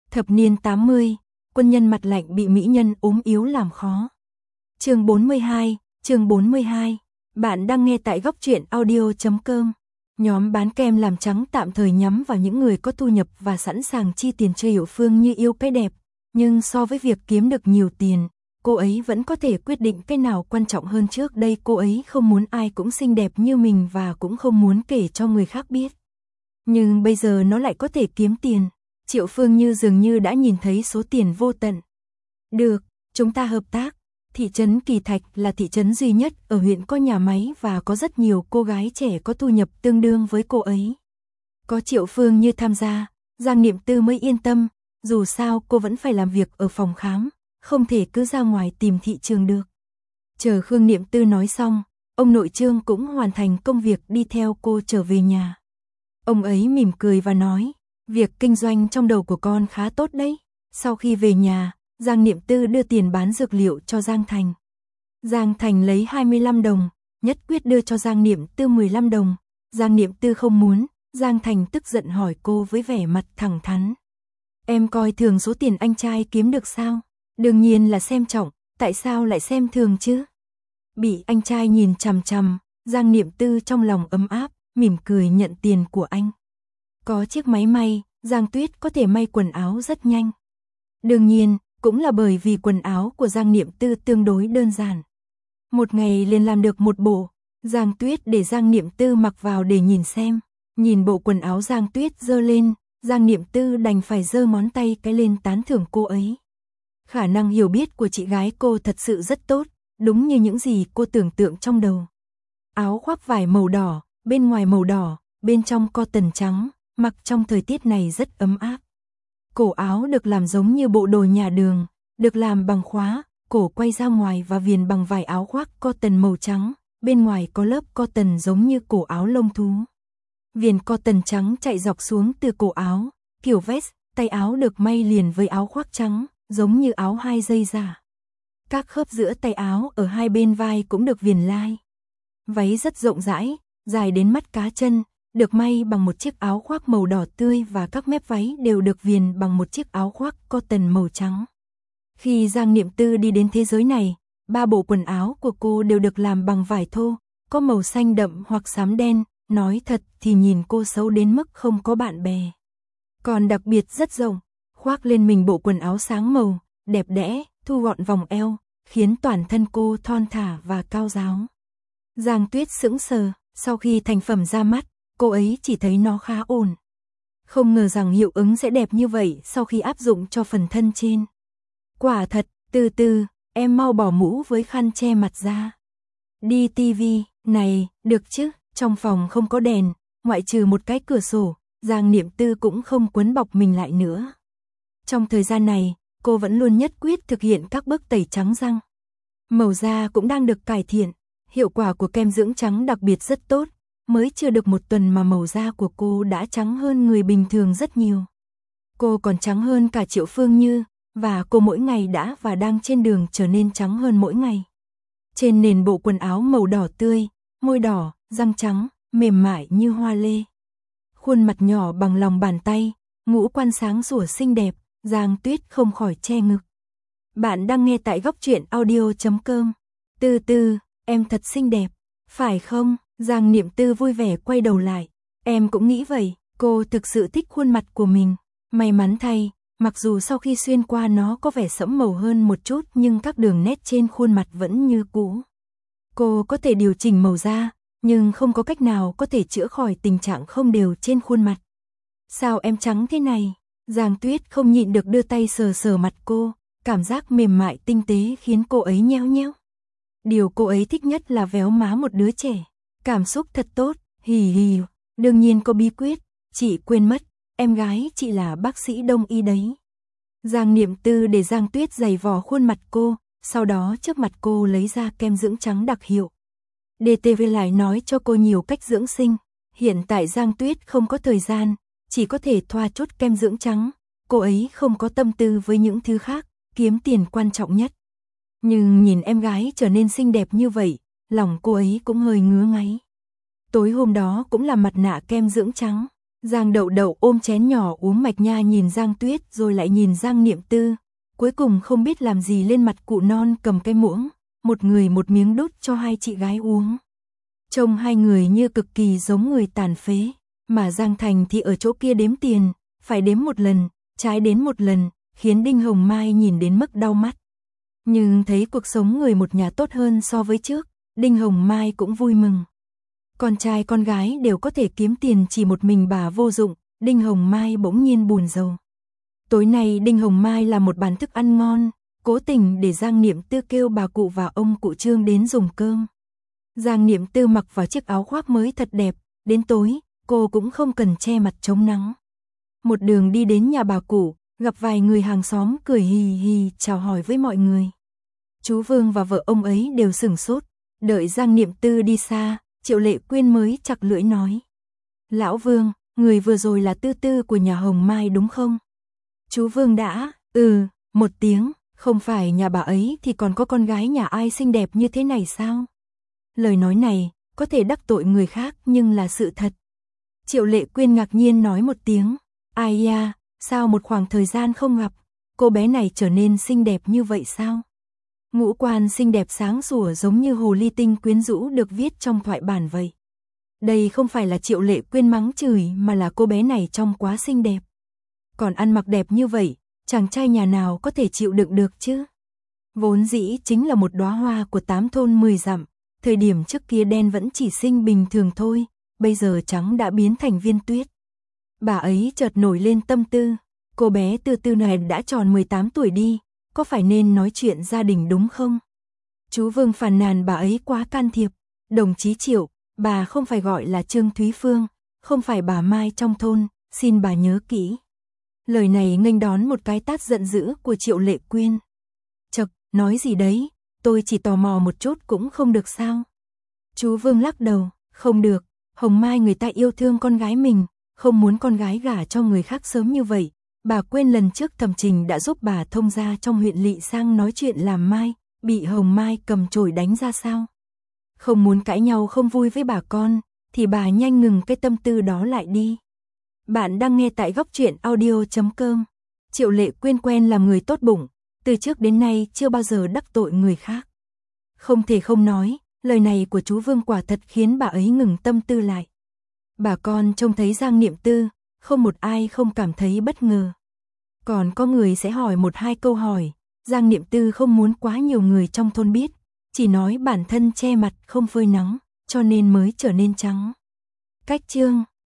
Thập niên 80, quân nhân mặt lạnh bị mỹ nhân ốm yếu làm khó. Chương 42. Bạn đang nghe tại góc truyện audio.com. Nhóm bán kem làm trắng tạm thời nhắm vào những người có thu nhập và sẵn sàng chi tiền cho Hiểu Phương Như yêu cái đẹp, nhưng so với việc kiếm được nhiều tiền, cô ấy vẫn có thể quyết định cái nào quan trọng hơn. Trước đây cô ấy không muốn ai cũng xinh đẹp như mình và cũng không muốn kể cho người khác biết. Nhưng bây giờ nó lại có thể kiếm tiền. Triệu Phương Như dường như đã nhìn thấy số tiền vô tận. Được, chúng ta hợp tác. Thị trấn Kỳ Thạch là thị trấn duy nhất ở huyện có nhà máy và có rất nhiều cô gái trẻ có thu nhập tương đương với cô ấy. Có Triệu Phương Như tham gia, Giang Niệm Tư mới yên tâm, dù sao cô vẫn phải làm việc ở phòng khám, không thể cứ ra ngoài tìm thị trường được. Chờ Khương Niệm Tư nói xong, ông nội Trương cũng hoàn thành công việc đi theo cô trở về nhà. Ông ấy mỉm cười và nói, việc kinh doanh trong đầu của con khá tốt đấy. Sau khi về nhà, Giang Niệm Tư đưa tiền bán dược liệu cho Giang Thành. Giang Thành lấy 25 đồng, nhất quyết đưa cho Giang Niệm Tư 15 đồng. Giang Niệm Tư không muốn, Giang Thành tức giận hỏi cô với vẻ mặt thẳng thắn. Em coi thường số tiền anh trai kiếm được sao? Đương nhiên là xem trọng, tại sao lại xem thường chứ? Bị anh trai nhìn chằm chằm, Giang Niệm Tư trong lòng ấm áp, mỉm cười nhận tiền của anh. Có chiếc máy may, Giang Tuyết có thể may quần áo rất nhanh. Đương nhiên, cũng là bởi vì quần áo của Giang Niệm Tư tương đối đơn giản. Một ngày liền làm được một bộ, Giang Tuyết để Giang Niệm Tư mặc vào để nhìn xem. Nhìn bộ quần áo Giang Tuyết giơ lên, Giang Niệm Tư đành phải giơ ngón tay cái lên tán thưởng cô ấy. Khả năng hiểu biết của chị gái cô thật sự rất tốt, đúng như những gì cô tưởng tượng trong đầu. Áo khoác vải màu đỏ, bên ngoài màu đỏ, bên trong cotton trắng, mặc trong thời tiết này rất ấm áp. Cổ áo được làm giống như bộ đồ nhà đường, được làm bằng khóa, cổ quay ra ngoài và viền bằng vải áo khoác cotton màu trắng, bên ngoài có lớp cotton giống như cổ áo lông thú. Viền cotton trắng chạy dọc xuống từ cổ áo, kiểu vest, tay áo được may liền với áo khoác trắng, giống như áo 2 dây giả. Các khớp giữa tay áo ở hai bên vai cũng được viền lai. Váy rất rộng rãi, dài đến mắt cá chân, được may bằng một chiếc áo khoác màu đỏ tươi và các mép váy đều được viền bằng một chiếc áo khoác cotton màu trắng. Khi Giang Niệm Tư đi đến thế giới này, 3 bộ quần áo của cô đều được làm bằng vải thô, có màu xanh đậm hoặc xám đen, nói thật thì nhìn cô xấu đến mức không có bạn bè. Còn đặc biệt rất rộng, khoác lên mình bộ quần áo sáng màu, đẹp đẽ, thu gọn vòng eo, khiến toàn thân cô thon thả và cao ráo. Giang Tuyết sững sờ, sau khi thành phẩm ra mắt, cô ấy chỉ thấy nó khá ổn. Không ngờ rằng hiệu ứng sẽ đẹp như vậy sau khi áp dụng cho phần thân trên. Quả thật, từ từ, em mau bỏ mũ với khăn che mặt ra. Đi tivi, này, được chứ, trong phòng không có đèn, ngoại trừ một cái cửa sổ, Giang Niệm Tư cũng không quấn bọc mình lại nữa. Trong thời gian này, cô vẫn luôn nhất quyết thực hiện các bước tẩy trắng răng. Màu da cũng đang được cải thiện, hiệu quả của kem dưỡng trắng đặc biệt rất tốt. Mới chưa được một tuần mà màu da của cô đã trắng hơn người bình thường rất nhiều. Cô còn trắng hơn cả Triệu Phương Như, và cô mỗi ngày đã và đang trên đường trở nên trắng hơn mỗi ngày. Trên nền bộ quần áo màu đỏ tươi, môi đỏ, răng trắng, mềm mại như hoa lê. Khuôn mặt nhỏ bằng lòng bàn tay, ngũ quan sáng sủa xinh đẹp, Giang Tuyết không khỏi che ngực. Bạn đang nghe tại góc truyện audio.com. Từ từ, em thật xinh đẹp, phải không? Giang Niệm Tư vui vẻ quay đầu lại. Em cũng nghĩ vậy, cô thực sự thích khuôn mặt của mình. May mắn thay, mặc dù sau khi xuyên qua nó có vẻ sẫm màu hơn một chút nhưng các đường nét trên khuôn mặt vẫn như cũ. Cô có thể điều chỉnh màu da, nhưng không có cách nào có thể chữa khỏi tình trạng không đều trên khuôn mặt. Sao em trắng thế này? Giang Tuyết không nhịn được đưa tay sờ sờ mặt cô, cảm giác mềm mại tinh tế khiến cô ấy nheo nheo. Điều cô ấy thích nhất là véo má một đứa trẻ. Cảm xúc thật tốt, hì hì, đương nhiên có bí quyết, chị quên mất, em gái chị là bác sĩ đông y đấy. Giang Niệm Tư để Giang Tuyết giày vò khuôn mặt cô, sau đó trước mặt cô lấy ra kem dưỡng trắng đặc hiệu. DTV lại nói cho cô nhiều cách dưỡng sinh, hiện tại Giang Tuyết không có thời gian, chỉ có thể thoa chút kem dưỡng trắng, cô ấy không có tâm tư với những thứ khác, kiếm tiền quan trọng nhất. Nhưng nhìn em gái trở nên xinh đẹp như vậy, lòng cô ấy cũng hơi ngứa ngáy. Tối hôm đó cũng là mặt nạ kem dưỡng trắng, Giang Đậu Đậu ôm chén nhỏ uống mạch nha, nhìn Giang Tuyết rồi lại nhìn Giang Niệm Tư, cuối cùng không biết làm gì lên mặt cụ non cầm cái muỗng, một người một miếng đút cho hai chị gái uống. Trông hai người như cực kỳ giống người tàn phế, mà Giang Thành thì ở chỗ kia đếm tiền, phải đếm một lần, trái đến một lần, khiến Đinh Hồng Mai nhìn đến mức đau mắt. Nhưng thấy cuộc sống người một nhà tốt hơn so với trước, Đinh Hồng Mai cũng vui mừng. Con trai con gái đều có thể kiếm tiền, chỉ một mình bà vô dụng, Đinh Hồng Mai bỗng nhiên buồn rầu. Tối nay Đinh Hồng Mai làm một bàn thức ăn ngon, cố tình để Giang Niệm Tư kêu bà cụ và ông cụ Trương đến dùng cơm. Giang Niệm Tư mặc vào chiếc áo khoác mới thật đẹp, đến tối, cô cũng không cần che mặt chống nắng. Một đường đi đến nhà bà cụ, gặp vài người hàng xóm cười hì hì chào hỏi với mọi người. Chú Vương và vợ ông ấy đều sửng sốt, đợi Giang Niệm Tư đi xa, Triệu Lệ Quyên mới chặt lưỡi nói. Lão Vương, người vừa rồi là Tư Tư của nhà Hồng Mai đúng không? Chú Vương đã, một tiếng, không phải nhà bà ấy thì còn có con gái nhà ai xinh đẹp như thế này sao? Lời nói này, có thể đắc tội người khác nhưng là sự thật. Triệu Lệ Quyên ngạc nhiên nói một tiếng, ai da, sao một khoảng thời gian không gặp, cô bé này trở nên xinh đẹp như vậy sao? Ngũ quan xinh đẹp sáng sủa giống như hồ ly tinh quyến rũ được viết trong thoại bản vậy. Đây không phải là Triệu Lệ Quyên mắng chửi mà là cô bé này trông quá xinh đẹp. Còn ăn mặc đẹp như vậy, chàng trai nhà nào có thể chịu đựng được chứ? Vốn dĩ chính là một đóa hoa của 8 thôn 10 dặm, thời điểm trước kia đen vẫn chỉ xinh bình thường thôi, bây giờ trắng đã biến thành viên tuyết. Bà ấy chợt nổi lên tâm tư, cô bé Tư Tư này đã tròn 18 tuổi đi, có phải nên nói chuyện gia đình đúng không? Chú Vương phàn nàn bà ấy quá can thiệp, đồng chí Triệu, bà không phải gọi là Trương Thúy Phương, không phải bà Mai trong thôn, xin bà nhớ kỹ. Lời này nghênh đón một cái tát giận dữ của Triệu Lệ Quyên. Chậc, nói gì đấy, tôi chỉ tò mò một chút cũng không được sao? Chú Vương lắc đầu, không được, Hồng Mai người ta yêu thương con gái mình, không muốn con gái gả cho người khác sớm như vậy. Bà quên lần trước Thẩm Trình đã giúp bà thông gia trong huyện Lỵ sang nói chuyện làm Mai, bị Hồng Mai cầm chổi đánh ra sao? Không muốn cãi nhau không vui với bà con, thì bà nhanh ngừng cái tâm tư đó lại đi. Bạn đang nghe tại Góc Truyện Audio.com. Triệu Lệ Quyên quen làm người tốt bụng, từ trước đến nay chưa bao giờ đắc tội người khác. Không thể không nói, lời này của chú Vương quả thật khiến bà ấy ngừng tâm tư lại. Bà con trông thấy Giang Niệm Tư, không một ai không cảm thấy bất ngờ. Còn có người sẽ hỏi một hai câu hỏi, Giang Niệm Tư không muốn quá nhiều người trong thôn biết, chỉ nói bản thân che mặt không phơi nắng, cho nên mới trở nên trắng. Cách chương